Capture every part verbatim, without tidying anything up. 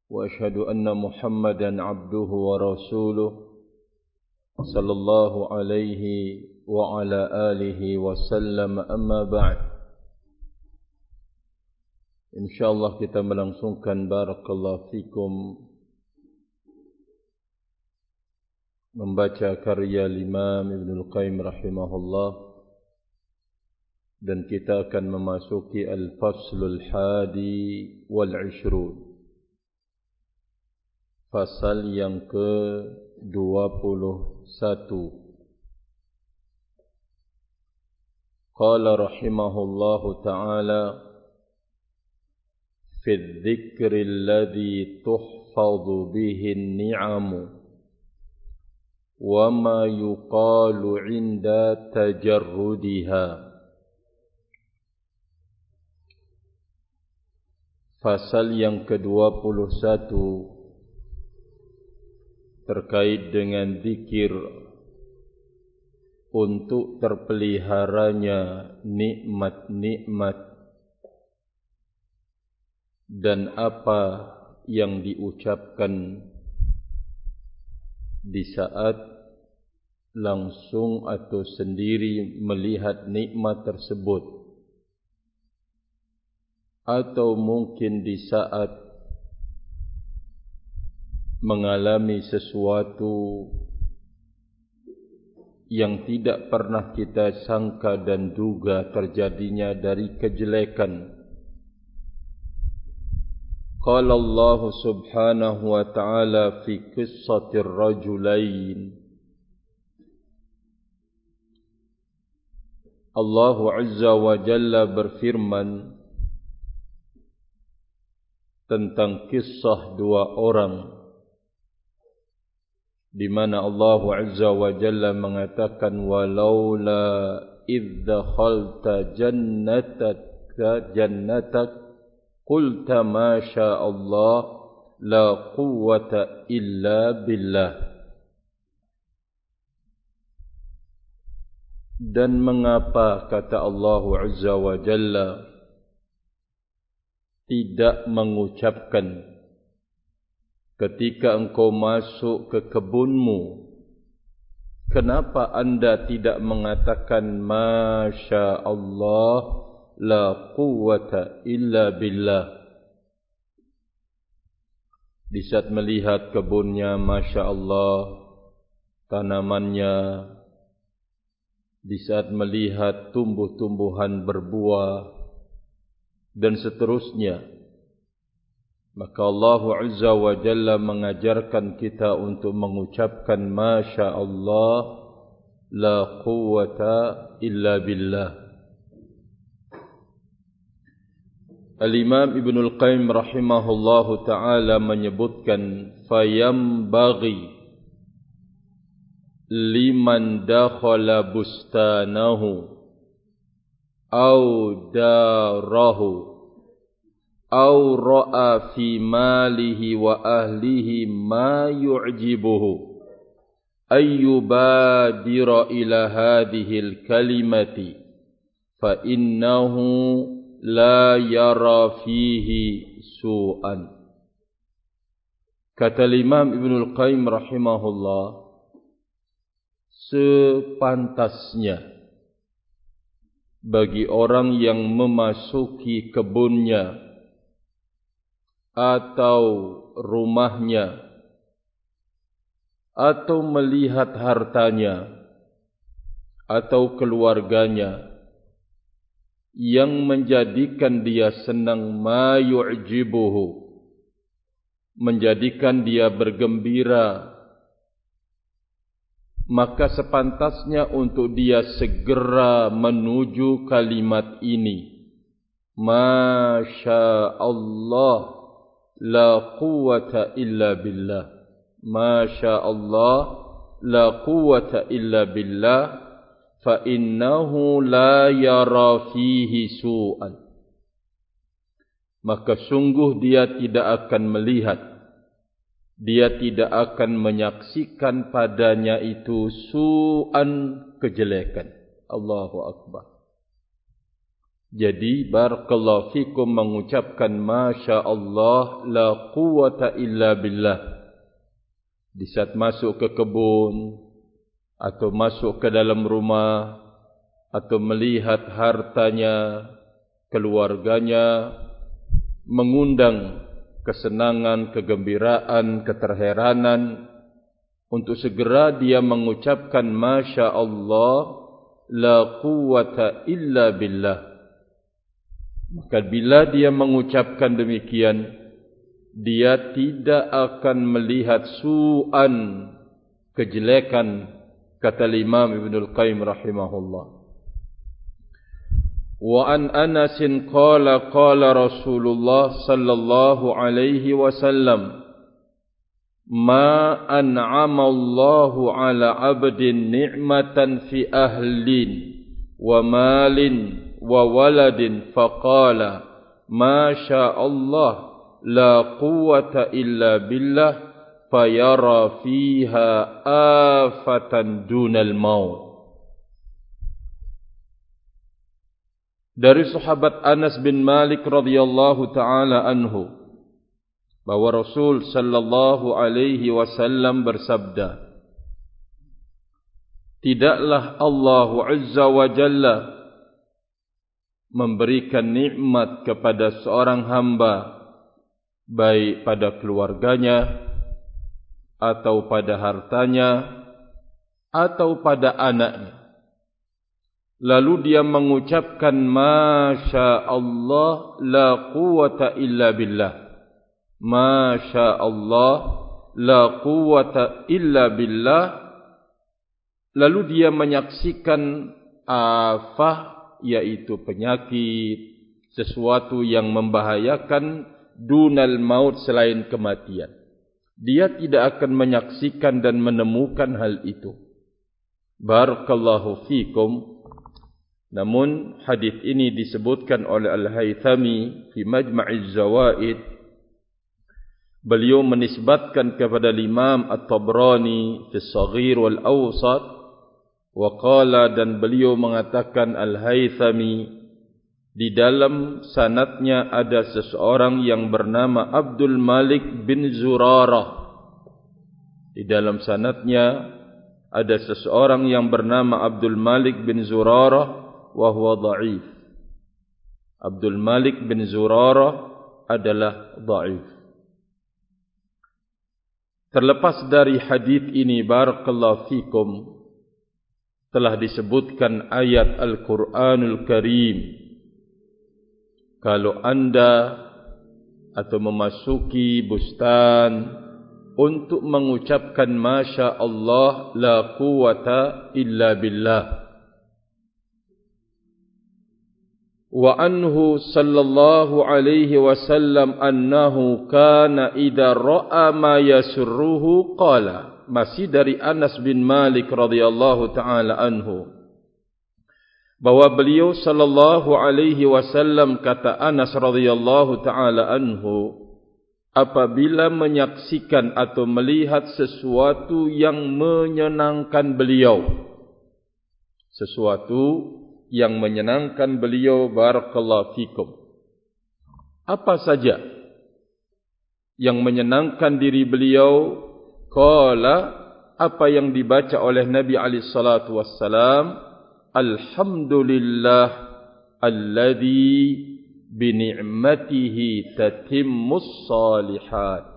وأشهد أن محمدا عبده ورسوله صلى الله عليه وعلى آله وسلم. أما بعد, InsyaAllah kita melangsungkan barakallahu fikum membaca karya Imam Ibnul Qayyim rahimahullah, dan kita akan memasuki Al-Faslul Hadi wal Ishrun, fasal yang ke dua puluh satu. Qala rahimahullahu ta'ala fi dzikri alladhi tuhfadhu bihi an-ni'amu wa ma yuqalu 'inda tajarrudiha. Fasal yang ke dua puluh satu terkait dengan zikir untuk terpeliharanya nikmat-nikmat dan apa yang diucapkan di saat langsung atau sendiri melihat nikmat tersebut, atau mungkin di saat mengalami sesuatu yang tidak pernah kita sangka dan duga terjadinya dari kejelekan. Qala Allah subhanahu wa ta'ala fi qissatir rajulain. Allah azza wa jalla berfirman tentang kisah dua orang, di mana Allah azza wa jalla mengatakan walaula idh dakhalta jannataka jannatak qulta ma syaa Allah la quwwata illa billah. Dan mengapa, kata Allah azza wa jalla, tidak mengucapkan ketika engkau masuk ke kebunmu, kenapa anda tidak mengatakan Masya Allah la quwwata illa billah? Di saat melihat kebunnya, Masya Allah, tanamannya, di saat melihat tumbuh-tumbuhan berbuah dan seterusnya, maka Allah azza wa jalla mengajarkan kita untuk mengucapkan Masya Allah la quwwata illa billah. Al-Imam Ibnul Qayyim rahimahullahu ta'ala menyebutkan fayambaghi liman dakhala bustanahu au darahu أو رأى في ماله وأهله ما يعجبه أن يبادر إلى هذه الكلمة فإنه لا يرى فيه سوءا. Kata Imam Ibnul Qayyim rahimahullah, sepantasnya bagi orang yang memasuki kebunnya atau rumahnya atau melihat hartanya atau keluarganya yang menjadikan dia senang, ma yu'jibuhu, menjadikan dia bergembira, maka sepantasnya untuk dia segera menuju kalimat ini, Masya Allah la quwwata illa billah. Masya Allah la quwwata illa billah fa innahu la yara fihi su'an. Maka sungguh dia tidak akan melihat, dia tidak akan menyaksikan padanya itu su'an, kejelekan. Allahu Akbar. Jadi barakallahu fikum mengucapkan Masya Allah la quwata illa billah di saat masuk ke kebun atau masuk ke dalam rumah atau melihat hartanya, keluarganya, mengundang kesenangan, kegembiraan, keterheranan, untuk segera dia mengucapkan Masya Allah la quwata illa billah. Maka bila dia mengucapkan demikian, dia tidak akan melihat su'an, kejelekan, kata Imam Ibnul Qayyim rahimahullah. Wa an Anasin qala qala Rasulullah sallallahu alaihi wasallam, ma an'ama Allahu ala abdin ni'matan fi ahlin wa malin wa waladin faqala ma syaa Allah la quwwata illa billah fayara fiha afatan dunal maut. Dari sahabat Anas bin Malik radhiyallahu taala anhu bahwa Rasul sallallahu alaihi wasallam bersabda, tidaklah Allah azza wa jalla memberikan nikmat kepada seorang hamba, baik pada keluarganya, atau pada hartanya, atau pada anaknya, lalu dia mengucapkan Masya Allah la quwata illa billah, Masya Allah la quwata illa billah, lalu dia menyaksikan afah, yaitu penyakit, sesuatu yang membahayakan, dunal maut, selain kematian. Dia tidak akan menyaksikan dan menemukan hal itu. Barakallahu fikum. Namun hadis ini disebutkan oleh Al-Haythami fi Majma'iz Zawaid. Beliau menisbatkan kepada Imam At-Tabrani fi Shaghir wal Awsat. Waqala, dan beliau mengatakan Al-Haythami, di dalam sanadnya ada seseorang yang bernama Abdul Malik bin Zurarah. Di dalam sanadnya ada seseorang yang bernama Abdul Malik bin Zurarah wa huwa dha'if. Abdul Malik bin Zurarah adalah dha'if. Terlepas dari hadis ini, barakallahu fikum, telah disebutkan ayat Al-Quranul Karim. Kalau anda atau memasuki bustan untuk mengucapkan Masya Allah la quwata illa billah. Wa anhu sallallahu alaihi wasallam annahu kana idza ra'a ma yasurruhu qala. Masih dari Anas bin Malik radhiyallahu taala anhu, bahwa beliau sallallahu alaihi wasallam, kata Anas radhiyallahu taala anhu, apabila menyaksikan atau melihat sesuatu yang menyenangkan beliau, sesuatu yang menyenangkan beliau, barakallahu fikum, apa saja yang menyenangkan diri beliau, qala, apa yang dibaca oleh Nabi alaihi salatu wassalam, alhamdulillah alladzi bi ni'matihi tatimmus salihat.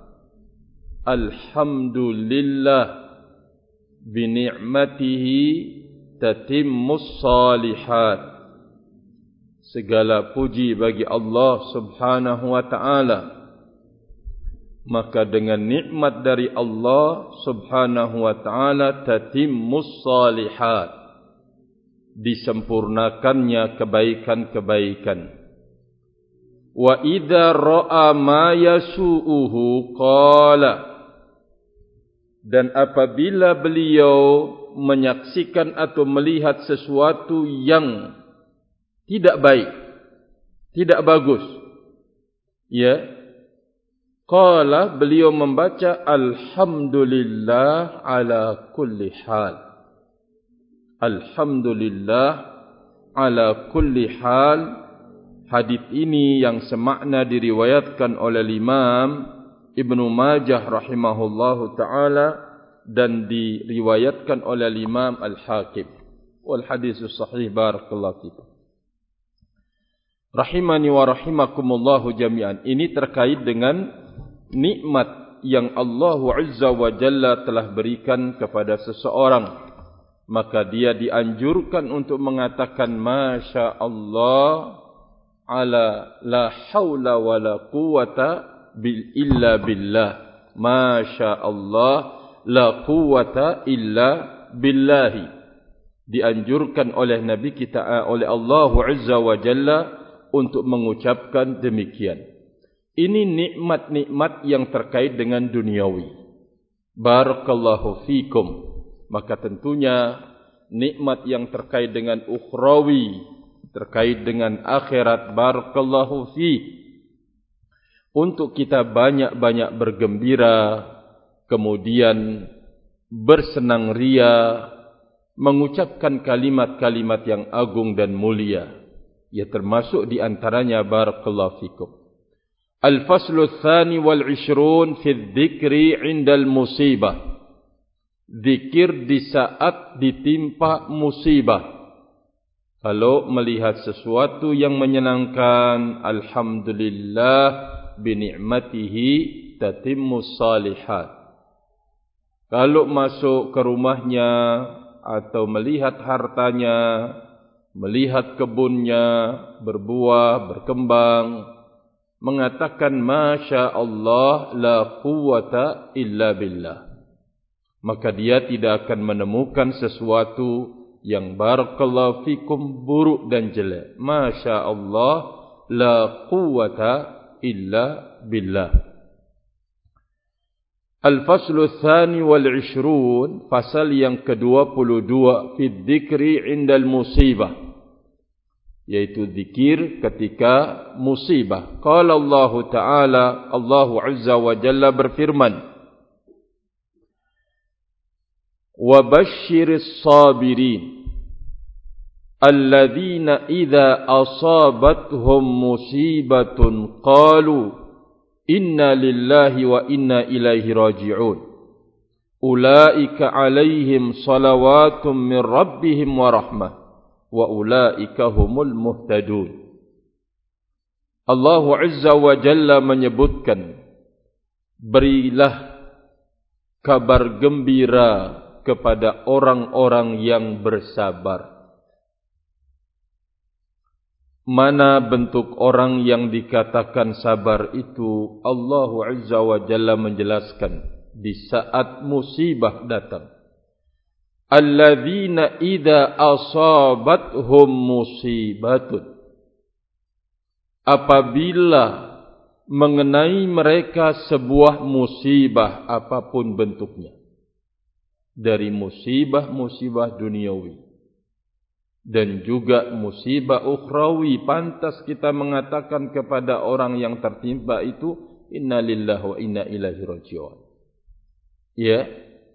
Alhamdulillah bi ni'matihi tatimmus salihat. Segala puji bagi Allah subhanahu wa ta'ala, maka dengan nikmat dari Allah subhanahu wa ta'ala tatimmus salihat, disempurnakannya kebaikan-kebaikan. Wa idza ra'a ma yasu'uhu qala, dan apabila beliau menyaksikan atau melihat sesuatu yang tidak baik, tidak bagus, ya, qala, beliau membaca alhamdulillah ala kulli hal. Alhamdulillah ala kulli hal, hadits ini yang semakna diriwayatkan oleh Imam Ibnu Majah rahimahullahu taala dan diriwayatkan oleh Imam Al-Hakim. Wal hadits sahih barakallahu fikum. Rahimani wa rahimakumullahu jami'an. Ini terkait dengan nikmat yang Allah Azza wa Jalla telah berikan kepada seseorang. Maka dia dianjurkan untuk mengatakan Masya Allah ala la hawla wa la quwata illa billah. Masya Allah la quwata illa billahi. Dianjurkan oleh Nabi kita, oleh Allah Azza wa Jalla untuk mengucapkan demikian. Ini nikmat-nikmat yang terkait dengan duniawi. Barakallahu fikum. Maka tentunya nikmat yang terkait dengan ukhrawi, terkait dengan akhirat, barakallahu fi. Untuk kita banyak-banyak bergembira, kemudian bersenang ria, mengucapkan kalimat-kalimat yang agung dan mulia. Ya, termasuk di antaranya barakallahu fikum. Al-faslu tsani wal ishrun fi dzikri 'inda al-musibah. Zikir di saat ditimpa musibah. Kalau melihat sesuatu yang menyenangkan, alhamdulillah bi ni'matihi tatimmus salihat. Kalau masuk ke rumahnya atau melihat hartanya, melihat kebunnya berbuah, berkembang, mengatakan Masya Allah la quwata illa billah, maka dia tidak akan menemukan sesuatu yang barakallahu fikum buruk dan jelek. Masya Allah la quwata illa billah. Al-faslu tsani wal ishrun, fasal yang kedua puluh dua, fi dzikri 'inda al-musibah, yaitu zikir ketika musibah. Qala Allah Ta'ala, Allah Azza wa Jalla berfirman, wa basyiris sabirin alladzina idza asabathum musibatun qalu inna lillahi wa inna ilaihi raji'un ulaika alaihim salawatun min rabbihim wa rahmah wa ulaika humul muhtadun. Allah Azza wa Jalla menyebutkan, berilah kabar gembira kepada orang-orang yang bersabar. Mana bentuk orang yang dikatakan sabar itu? Allah Azza wa Jalla menjelaskan di saat musibah datang. Alladzina idza asabathum musibatun, apabila mengenai mereka sebuah musibah apapun bentuknya, dari musibah-musibah duniawi dan juga musibah ukhrawi, pantas kita mengatakan kepada orang yang tertimpa itu inna lillahi wa inna ilaihi raji'un. Ya,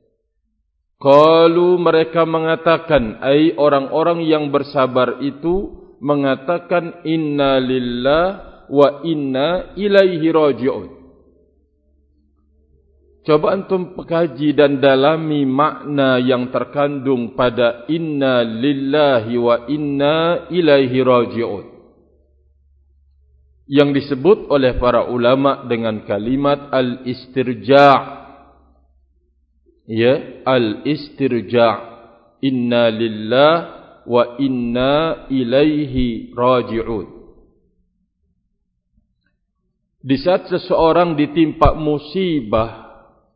qalu, mereka mengatakan, ai orang-orang yang bersabar itu mengatakan inna lillahi wa inna ilaihi raji'un. Coba antum pekaji dan dalami makna yang terkandung pada inna lillahi wa inna ilaihi raji'un, yang disebut oleh para ulama dengan kalimat al-istirja'. Ya, al-istirja', inna lillahi wa inna ilaihi raji'un. Di saat seseorang ditimpa musibah,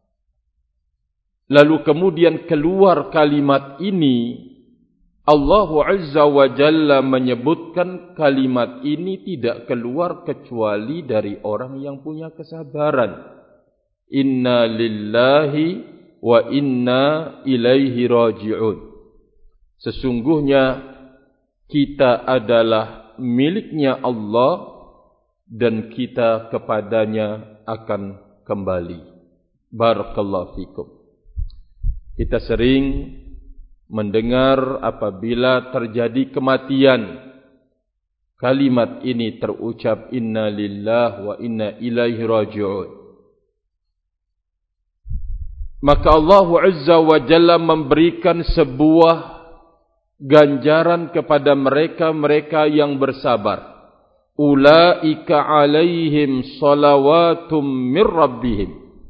lalu kemudian keluar kalimat ini, Allah Azza wa Jalla menyebutkan kalimat ini tidak keluar kecuali dari orang yang punya kesabaran. Inna lillahi wa inna ilaihi raji'un. Sesungguhnya kita adalah miliknya Allah dan kita kepadanya akan kembali. Barakallahu fikum. Kita sering mendengar apabila terjadi kematian, kalimat ini terucap inna lillahi wa inna ilaihi raji'un, maka Allah Azza wa Jalla memberikan sebuah ganjaran kepada mereka-mereka yang bersabar. Ulaika alaihim salawatum mir rabbihim.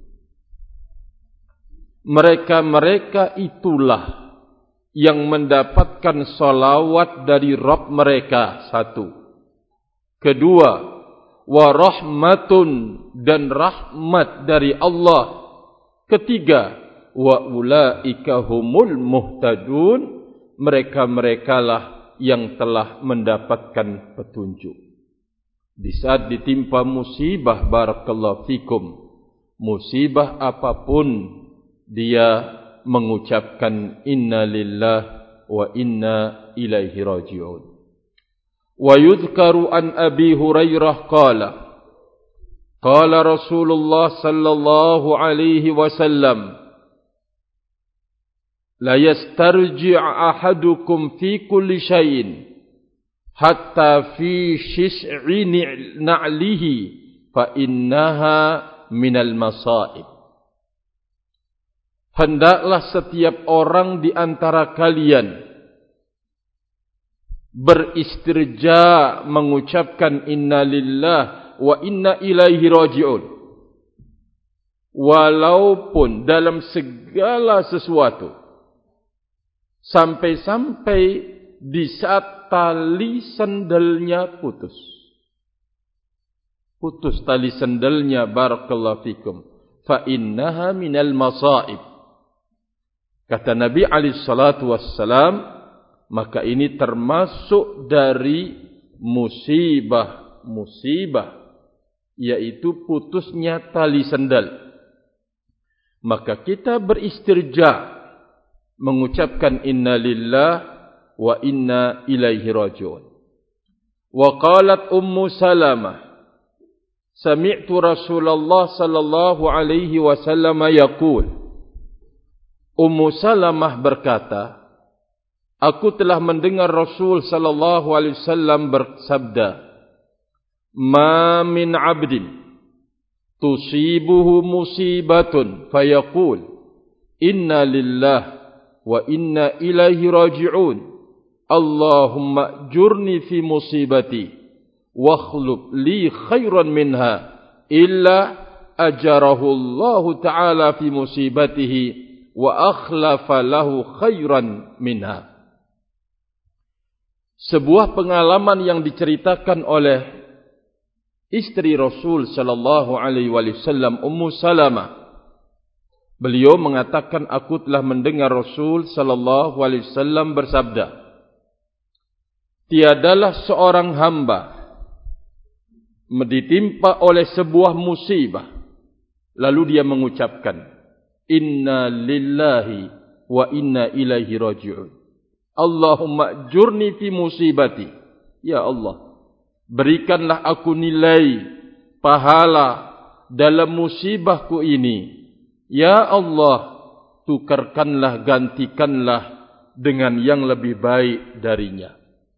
Mereka-mereka itulah yang mendapatkan salawat dari Rabb mereka. Satu. Kedua, wa rahmatun, dan rahmat dari Allah. Ketiga, wa ulaika humul muhtadun, mereka-merekalah yang telah mendapatkan petunjuk. Di saat ditimpa musibah, barakallahu fikum, musibah apapun, dia mengucapkan inna lillahi wa inna ilaihi raji'un. Wa yudhkaru an Abi Hurairah qala qala Rasulullah sallallahu alaihi wasallam la yastarji' ahadukum fi kulli shay'in hatta fi shis'i na'lihi fa innaha minal masaib. Hendaklah setiap orang di antara kalian beristirja mengucapkan inna lillahi wa inna ilaihi raji'un, walaupun dalam segala sesuatu, sampai-sampai di saat tali sandalnya putus. Putus tali sandalnya, barakallahu fikum. Fa innaha minal masaib. Kata Nabi alaihi salatu wassalam, maka ini termasuk dari musibah-musibah, yaitu putusnya tali sandal. Maka kita beristirja mengucapkan inna lillahi wa inna ilaihi raji'un. Wa qalat Ummu Salamah, sami'tu Rasulullah sallallahu alaihi wasallam yaqul. Ummu Salamah berkata, aku telah mendengar Rasul sallallahu alaihi wasallam bersabda, ma min 'abdin tusibuhu musibatun fayaqul inna lillahi wa inna ilaihi raji'un, Allahumma jurni fi musibati wa akhlub li khairan minha illa ajarahu Allah ta'ala fi musibatihi wa akhlafa lahu khairan minha. Sebuah pengalaman yang diceritakan oleh istri Rasul sallallahu alaihi wasallam, Ummu Salamah. Beliau mengatakan, aku telah mendengar Rasul sallallahu alaihi wasallam bersabda, tiadalah seorang hamba ditimpa oleh sebuah musibah lalu dia mengucapkan inna lillahi wa inna ilaihi raji'un, Allahumma jurni fi musibati, ya Allah, berikanlah aku nilai pahala dalam musibahku ini, ya Allah, tukarkanlah, gantikanlah dengan yang lebih baik darinya.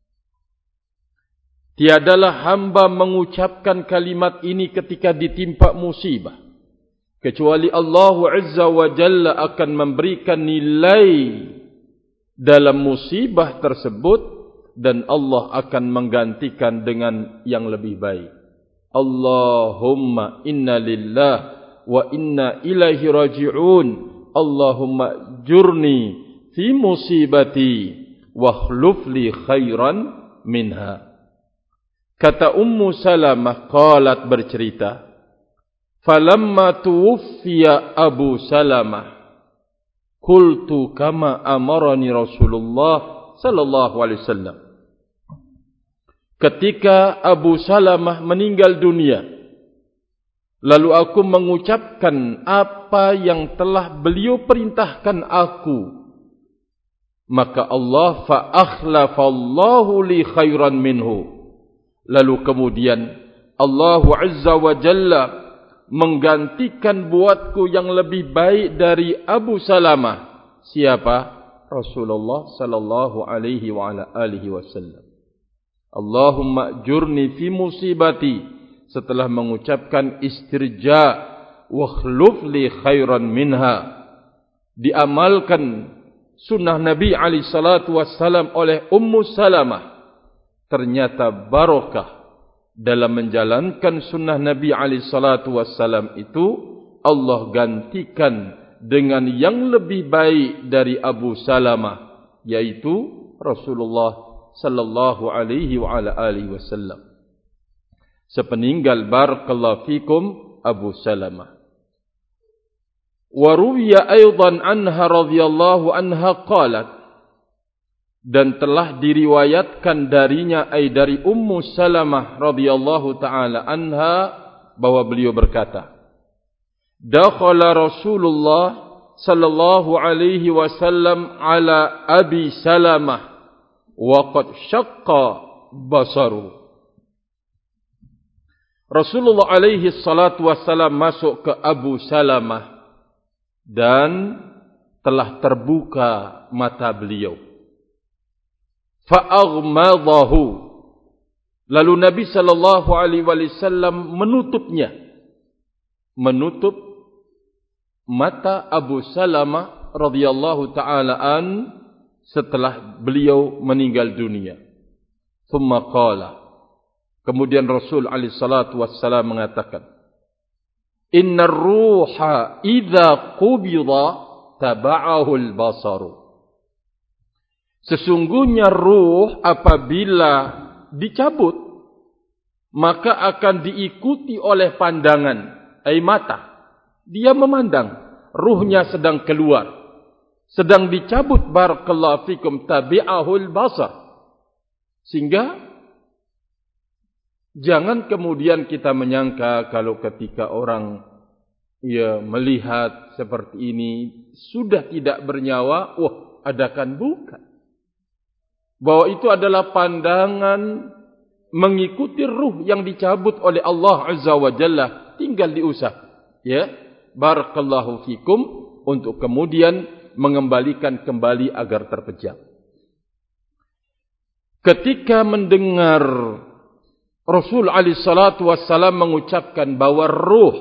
Tiadalah hamba mengucapkan kalimat ini ketika ditimpa musibah, kecuali Allah Azza wa Jalla akan memberikan nilai dalam musibah tersebut, dan Allah akan menggantikan dengan yang lebih baik. Allahumma inna lillahi wa inna ilaihi raji'un, Allahumma jurni fi musibati wa akhluf li khairan minha. Kata Ummu Salamah, qalat bercerita, falamma tuwfiya Abu Salamah qultu kama amarani Rasulullah sallallahu alaihi wasallam. Ketika Abu Salamah meninggal dunia, lalu aku mengucapkan apa yang telah beliau perintahkan aku, maka Allah fa akhlafallahu li khairan minhu. Lalu kemudian Allah Azza wa Jalla menggantikan buatku yang lebih baik dari Abu Salamah. Siapa? Rasulullah sallallahu alaihi wa ala alihi wasallam. Allahumma ajurni fi musibati, setelah mengucapkan istirja, wa khluf li khairan minha. Diamalkan sunnah Nabi alaihi salatu wassalam oleh Ummu Salamah. Ternyata barokah dalam menjalankan sunnah Nabi alaihi salatu wassalam itu, Allah gantikan dengan yang lebih baik dari Abu Salamah, yaitu Rasulullah sallallahu alaihi wa ala alihi wasallam. Sepeninggal barakallahu fikum Abu Salamah. Wa ruwiya aidan anha radhiyallahu anha qalat, dan telah diriwayatkan darinya ay dari Ummu Salamah radhiyallahu taala anha bahwa beliau berkata, dakhala Rasulullah sallallahu alaihi wasallam ala Abi Salamah wa qad syaqqa basaru. Rasulullah alaihi salatu wasallam masuk ke Abu Salamah dan telah terbuka mata beliau. Fa'aghmadahu, lalu Nabi sallallahu alaihi wasallam menutupnya, menutup mata Abu Salamah radhiyallahu taala an setelah beliau meninggal dunia. Thumma qala, kemudian Rasul alaihi salatu wassalam mengatakan, innar ruha idza qubida taba'ahu al-basaru. Sesungguhnya ruh apabila dicabut, maka akan diikuti oleh pandangan, ai mata. Dia memandang, ruhnya sedang keluar, sedang dicabut, barakallahu fikum, tabi'ahul basar. Sehingga jangan kemudian kita menyangka kalau ketika orang ya melihat seperti ini sudah tidak bernyawa, wah adakan bukan. Bahwa itu adalah pandangan mengikuti ruh yang dicabut oleh Allah Azza wa Jalla, tinggal diusap, ya, barakallahu fikum, untuk kemudian mengembalikan kembali agar terpejam. Ketika mendengar Rasul alaihi salatu wassalam mengucapkan bahwa ruh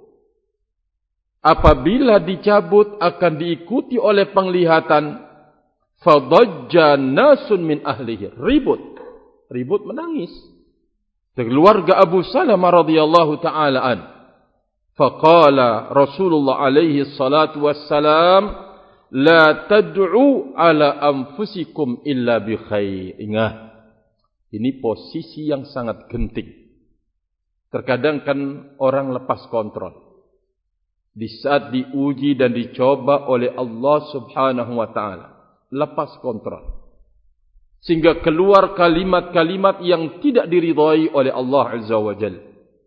apabila dicabut akan diikuti oleh penglihatan, fadajja nasun min ahlihi, ribut, ribut menangis keluarga Abu Salamah radhiyallahu taala an. Faqala Rasulullah alaihi salatu wassalam, la tad'u ala anfusikum illa bi khair. Ingat, ini posisi yang sangat genting. Terkadang kan orang lepas kontrol di saat diuji dan dicoba oleh Allah Subhanahu wa taala, lepas kontrol sehingga keluar kalimat-kalimat yang tidak diridhai oleh Allah Azza wa Jalla.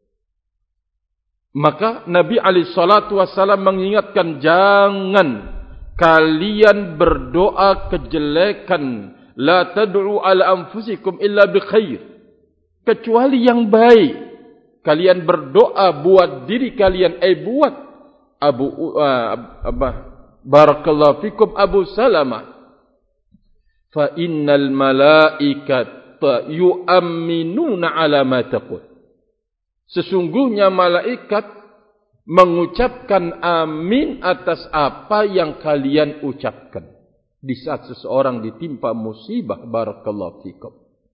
Maka Nabi alaihi salatu wasallam mengingatkan, jangan kalian berdoa kejelekan, la tad'u ala anfusikum illa bi khair, kecuali yang baik. Kalian berdoa buat diri kalian, eh buat Abu uh, apa barakallahu fikum Abu Salamah, fa innal malaikata yu'minuna ala ma taqul. Sesungguhnya malaikat mengucapkan amin atas apa yang kalian ucapkan di saat seseorang ditimpa musibah, barakallahu fikum.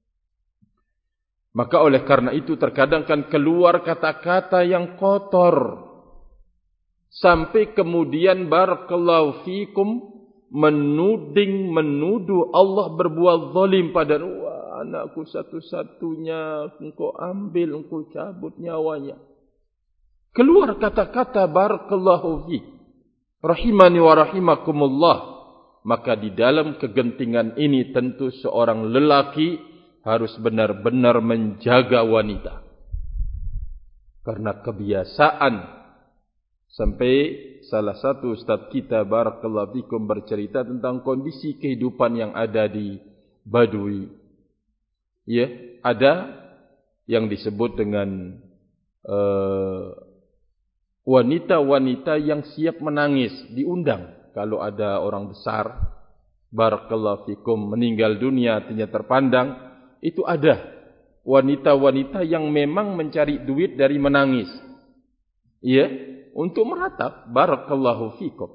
Maka oleh karena itu terkadang kan keluar kata-kata yang kotor, sampai kemudian barakallahu fikum menuding, menuduh Allah berbuat zalim pada wah, anakku satu-satunya engkau ambil, engkau cabut nyawanya. Keluar kata-kata barakallahu fi rahimani wa rahimakumullah. Maka di dalam kegentingan ini tentu seorang lelaki harus benar-benar menjaga wanita. Karena kebiasaan, sampai salah satu ustaz kita barakallahu fikum bercerita tentang kondisi kehidupan yang ada di Badui. Ya, ada yang disebut dengan uh, wanita-wanita yang siap menangis, diundang kalau ada orang besar barakallahu fikum meninggal dunia artinya terpandang, itu ada wanita-wanita yang memang mencari duit dari menangis. Ya, untuk meratap. Barakallahu fikum.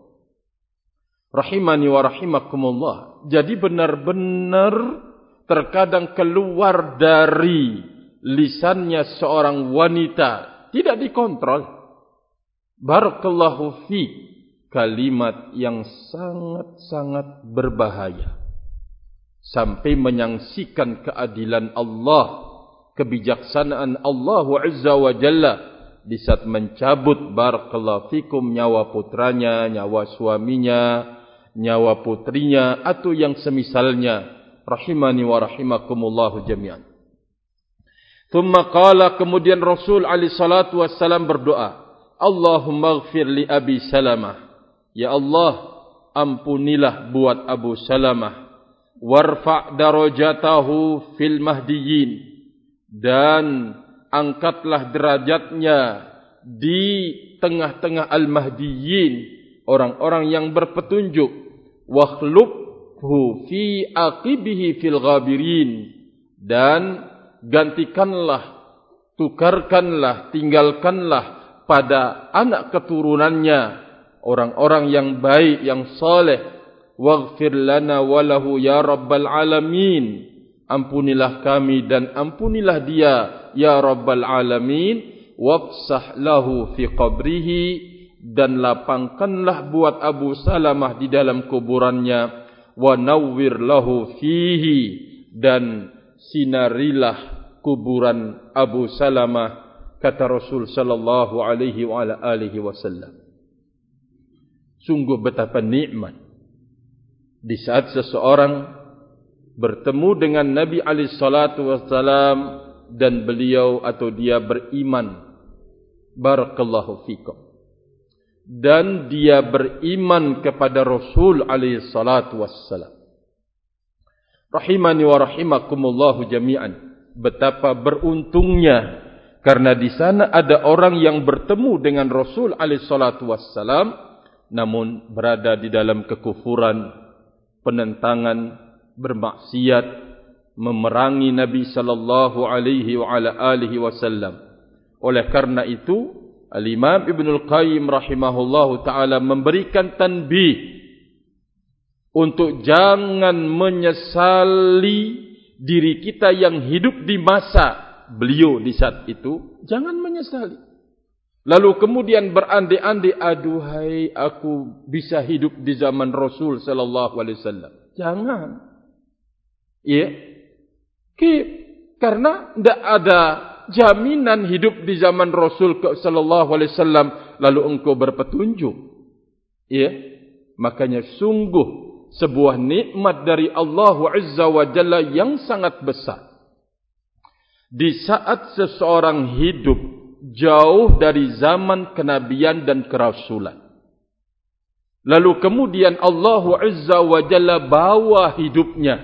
Rahimani wa rahimakumullah. Jadi benar-benar terkadang keluar dari lisannya seorang wanita, tidak dikontrol. Barakallahu fiik. Kalimat yang sangat-sangat berbahaya. Sampai menyaksikan keadilan Allah, kebijaksanaan Allah Azza wa Jalla di saat mencabut barakallahu fikum nyawa putranya, nyawa suaminya, nyawa putrinya atau yang semisalnya. Rahimani wa rahimakumullahu jami'an. Thumma qala, kemudian Rasul alaihi salatu wassalam berdoa, Allahumma ighfir li Abi Salamah. Ya Allah, ampunilah buat Abu Salamah. Warfa' darajatahu fil mahdiyyin. Dan angkatlah derajatnya di tengah-tengah al-mahdiyyin, orang-orang yang berpetunjuk. Wakhlubhu fi aqibihi fil ghabirin. Dan gantikanlah, tukarkanlah, tinggalkanlah pada anak keturunannya orang-orang yang baik, yang saleh. Waghfir lana walahu ya rabbal alamin. Ampunilah kami dan ampunilah dia ya rabbal alamin. Wafsah lahu fi qabrihi. Dan lapangkanlah buat Abu Salamah di dalam kuburannya. Wa nawwir lahu fihi. Dan sinarilah kuburan Abu Salamah, kata Rasul sallallahu alaihi wa ala alihi wasallam. Sungguh betapa nikmat di saat seseorang bertemu dengan Nabi alaihi salatu wasallam dan beliau atau dia beriman. Barakallahu fikum. Dan dia beriman kepada Rasul alaihi salatu wasallam. Rahimani wa rahimakumullahu jami'an. Betapa beruntungnya karena di sana ada orang yang bertemu dengan Rasul alaihi salatu wassalam namun berada di dalam kekufuran, penentangan, bermaksiat, memerangi Nabi sallallahu alaihi wa ala alihi wasallam. Oleh karena itu, Al-Imam Ibnul Qayyim rahimahullahu taala memberikan tanbih untuk jangan menyesali diri kita yang hidup di masa beliau di saat itu. Jangan menyesali. Lalu kemudian berandai-andai, aduhai aku bisa hidup di zaman Rasul sallallahu alaihi wasallam. Jangan. Ya. Keep. Karena tidak ada jaminan hidup di zaman Rasul sallallahu alaihi wasallam lalu engkau berpetunjuk. Ya. Makanya sungguh sebuah nikmat dari Allah Azza wa Jalla yang sangat besar. Di saat seseorang hidup jauh dari zaman kenabian dan kerasulan, lalu kemudian Allah Azza wa Jalla bawa hidupnya.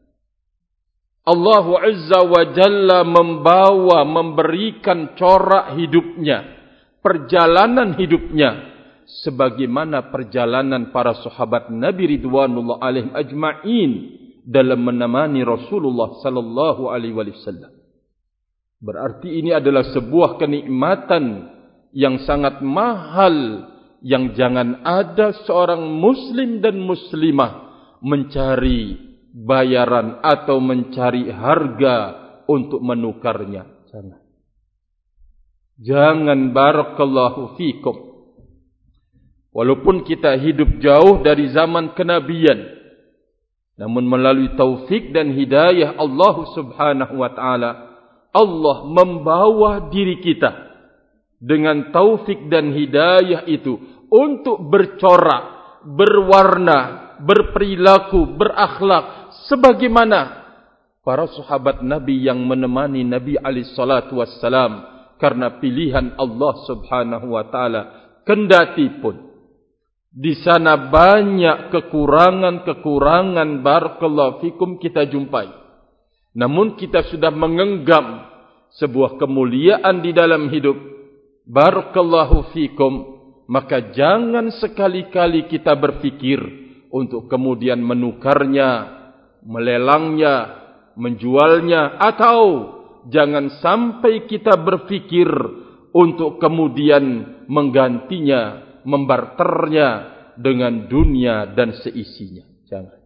Allah Azza wa Jalla membawa, memberikan corak hidupnya, perjalanan hidupnya, sebagaimana perjalanan para sahabat Nabi ridwanullah alaihim ajma'in dalam menemani Rasulullah sallallahu alaihi wasallam. Berarti ini adalah sebuah kenikmatan yang sangat mahal, yang jangan ada seorang muslim dan muslimah mencari bayaran atau mencari harga untuk menukarnya. Jangan. Jangan, barakallahu fikum. Walaupun kita hidup jauh dari zaman kenabian, namun melalui taufik dan hidayah Allah subhanahu wa ta'ala, Allah membawa diri kita dengan taufik dan hidayah itu untuk bercorak, berwarna, berperilaku, berakhlak sebagaimana para sahabat Nabi yang menemani Nabi alaihi salatu wassalam karena pilihan Allah subhanahu wa ta'ala. Kendati pun di sana banyak kekurangan-kekurangan, barakallahu fikum, kita jumpai. Namun kita sudah mengenggam sebuah kemuliaan di dalam hidup. Barakallahu fikum. Maka jangan sekali-kali kita berfikir untuk kemudian menukarnya, melelangnya, menjualnya, atau jangan sampai kita berfikir untuk kemudian menggantinya, membarternya dengan dunia dan seisinya. Jangan.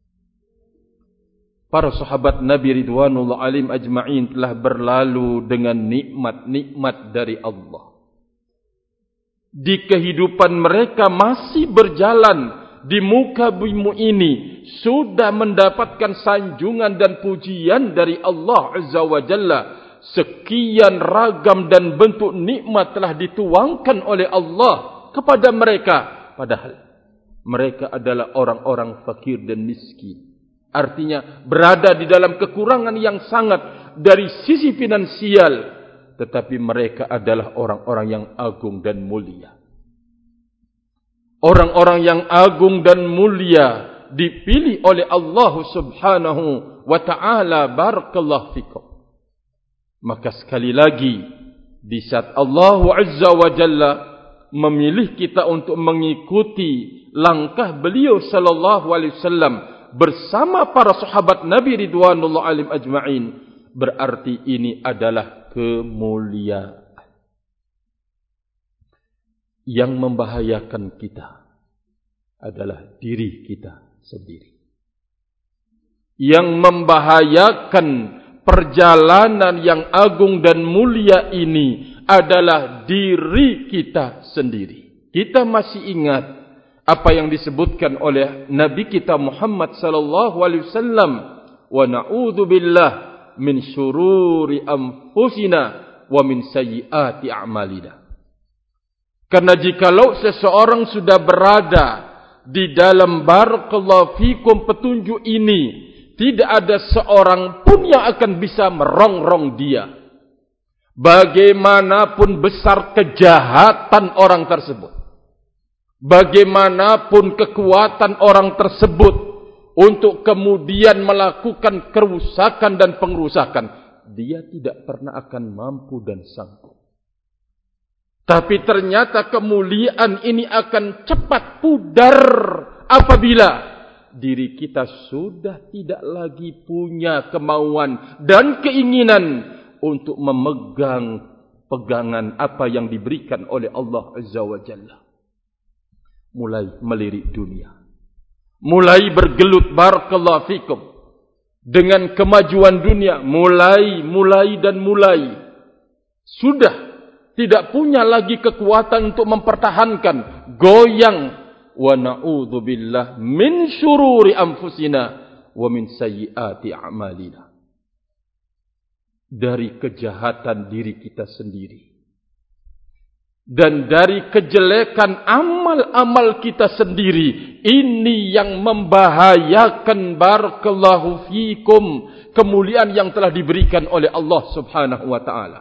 Para sahabat Nabi Ridwanullah alim ajma'in telah berlalu dengan nikmat-nikmat dari Allah. Di kehidupan mereka masih berjalan di muka bumi ini, sudah mendapatkan sanjungan dan pujian dari Allah Azza wa Jalla. Sekian ragam dan bentuk nikmat telah dituangkan oleh Allah kepada mereka. Padahal mereka adalah orang-orang fakir dan miskin. Artinya berada di dalam kekurangan yang sangat dari sisi finansial. Tetapi mereka adalah orang-orang yang agung dan mulia. Orang-orang yang agung dan mulia dipilih oleh Allah Subhanahu wa ta'ala. Barakallahu fikum. Maka sekali lagi, di saat Allah Azza wa Jalla memilih kita untuk mengikuti langkah beliau sallallahu alaihi wasallam bersama para sahabat Nabi Ridwanullah alim ajma'in, berarti ini adalah kemuliaan. Yang membahayakan kita adalah diri kita sendiri. Yang membahayakan perjalanan yang agung dan mulia ini adalah diri kita sendiri. Kita masih ingat apa yang disebutkan oleh Nabi kita Muhammad sallallahu alaihi wasallam, wa na'udzubillah min syururi anfusina wa min sayyiati a'malina. Karena jikalau seseorang sudah berada di dalam barakallahu fikum petunjuk ini, tidak ada seorang pun yang akan bisa merongrong dia. Bagaimanapun besar kejahatan orang tersebut, bagaimanapun kekuatan orang tersebut untuk kemudian melakukan kerusakan dan pengrusakan, dia tidak pernah akan mampu dan sanggup. Tapi ternyata kemuliaan ini akan cepat pudar apabila diri kita sudah tidak lagi punya kemauan dan keinginan untuk memegang pegangan apa yang diberikan oleh Allah Azza wa Jalla. Mulai melirik dunia, mulai bergelut barakallahu fikum dengan kemajuan dunia, mulai, mulai dan mulai sudah tidak punya lagi kekuatan untuk mempertahankan, goyang. Wa na'udzubillah min syururi anfusina wa min sayyiati a'malina. Dari kejahatan diri kita sendiri dan dari kejelekan amal-amal kita sendiri, ini yang membahayakan barakallahu fikum kemuliaan yang telah diberikan oleh Allah Subhanahu wa ta'ala.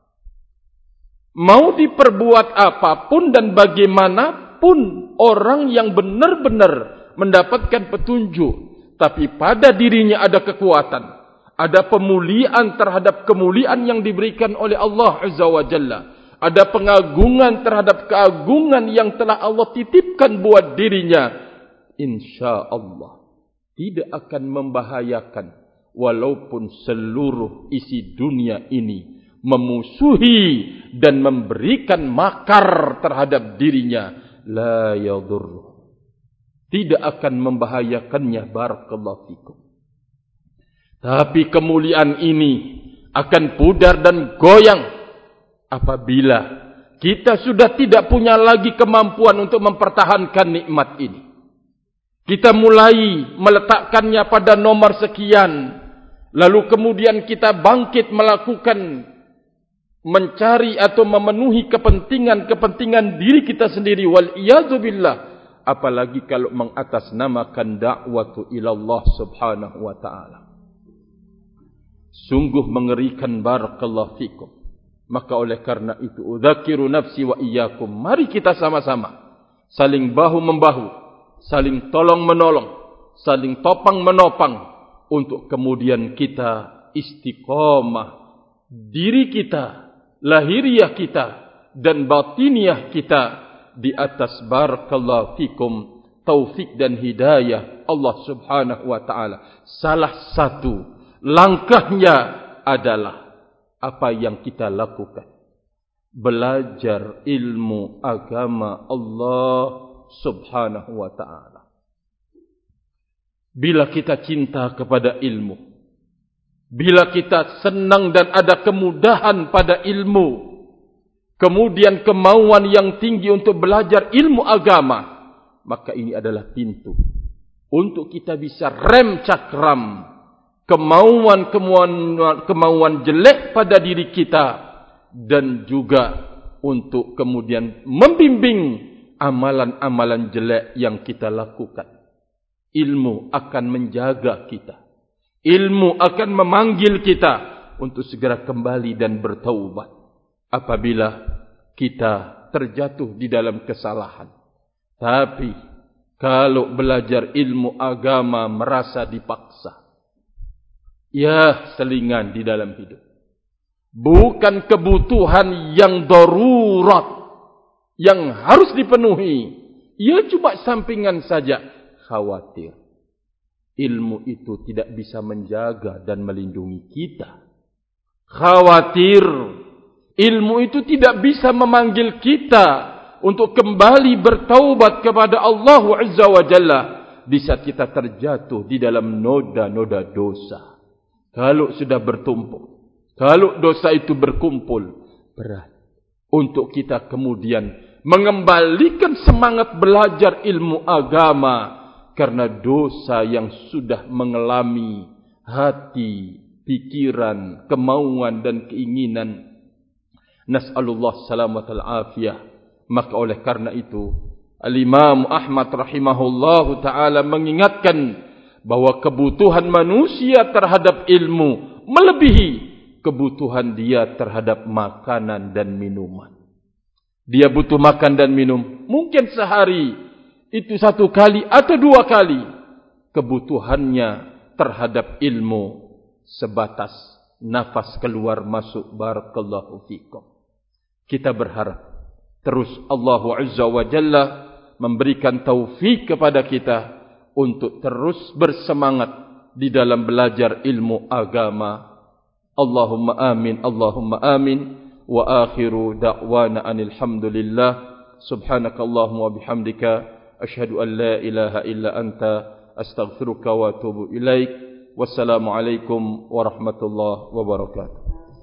Mau diperbuat apapun dan bagaimanapun orang yang benar-benar mendapatkan petunjuk, tapi pada dirinya ada kekuatan, ada pemuliaan terhadap kemuliaan yang diberikan oleh Allah Azza wa Jalla, ada pengagungan terhadap keagungan yang telah Allah titipkan buat dirinya, insya Allah tidak akan membahayakan walaupun seluruh isi dunia ini memusuhi dan memberikan makar terhadap dirinya, la yadurru, tidak akan membahayakannya barakallahu fikum. Tapi kemuliaan ini akan pudar dan goyang apabila kita sudah tidak punya lagi kemampuan untuk mempertahankan nikmat ini. Kita mulai meletakkannya pada nomor sekian, lalu kemudian kita bangkit melakukan mencari atau memenuhi kepentingan-kepentingan diri kita sendiri, wal iyadzu billah, apalagi kalau mengatasnamakan da'watu ilallah Subhanahu wa ta'ala. Sungguh mengerikan barakallahu fikum. Maka oleh karena itu, udzakiru nafsi wa iyyakum, mari kita sama-sama saling bahu membahu, saling tolong menolong, saling topang menopang untuk kemudian kita istiqamah diri kita, lahiriah kita dan batiniah kita di atas barakallahu fikum taufik dan hidayah Allah Subhanahu wa ta'ala. Salah satu langkahnya adalah apa yang kita lakukan. Belajar ilmu agama Allah Subhanahu wa ta'ala. Bila kita cinta kepada ilmu, bila kita senang dan ada kemudahan pada ilmu, kemudian kemauan yang tinggi untuk belajar ilmu agama, maka ini adalah pintu untuk kita bisa rem cakram kemauan-kemauan kemauan jelek pada diri kita, dan juga untuk kemudian membimbing amalan-amalan jelek yang kita lakukan. Ilmu akan menjaga kita. Ilmu akan memanggil kita untuk segera kembali dan bertaubat apabila kita terjatuh di dalam kesalahan. Tapi kalau belajar ilmu agama merasa dipaksa, ya selingan di dalam hidup. Bukan kebutuhan yang darurat, yang harus dipenuhi. Ya cuma sampingan saja. Khawatir ilmu itu tidak bisa menjaga dan melindungi kita. Khawatir ilmu itu tidak bisa memanggil kita untuk kembali bertaubat kepada Allah Azza wa Jalla di saat kita terjatuh di dalam noda-noda dosa. Kalau sudah bertumpuk, kalau dosa itu berkumpul, berat untuk kita kemudian mengembalikan semangat belajar ilmu agama, karena dosa yang sudah mengelami hati, pikiran, kemauan dan keinginan. Nas'alullah salamatal afiyah. Maka oleh karena itu, Al-Imam Ahmad rahimahullahu ta'ala mengingatkan bahwa kebutuhan manusia terhadap ilmu melebihi kebutuhan dia terhadap makanan dan minuman. Dia butuh makan dan minum mungkin sehari itu satu kali atau dua kali. Kebutuhannya terhadap ilmu sebatas nafas keluar masuk. Barakallahu fikum. Kita berharap terus Allah Azza wa Jalla memberikan taufik kepada kita untuk terus bersemangat di dalam belajar ilmu agama. Allahumma amin, Allahumma amin. Wa akhiru da'wana anil hamdulillah. Subhanakallahumma wa bihamdika asyhadu an la ilaha illa anta astaghfiruka wa atubu ilaik. Wassalamu alaikum warahmatullahi wabarakatuh.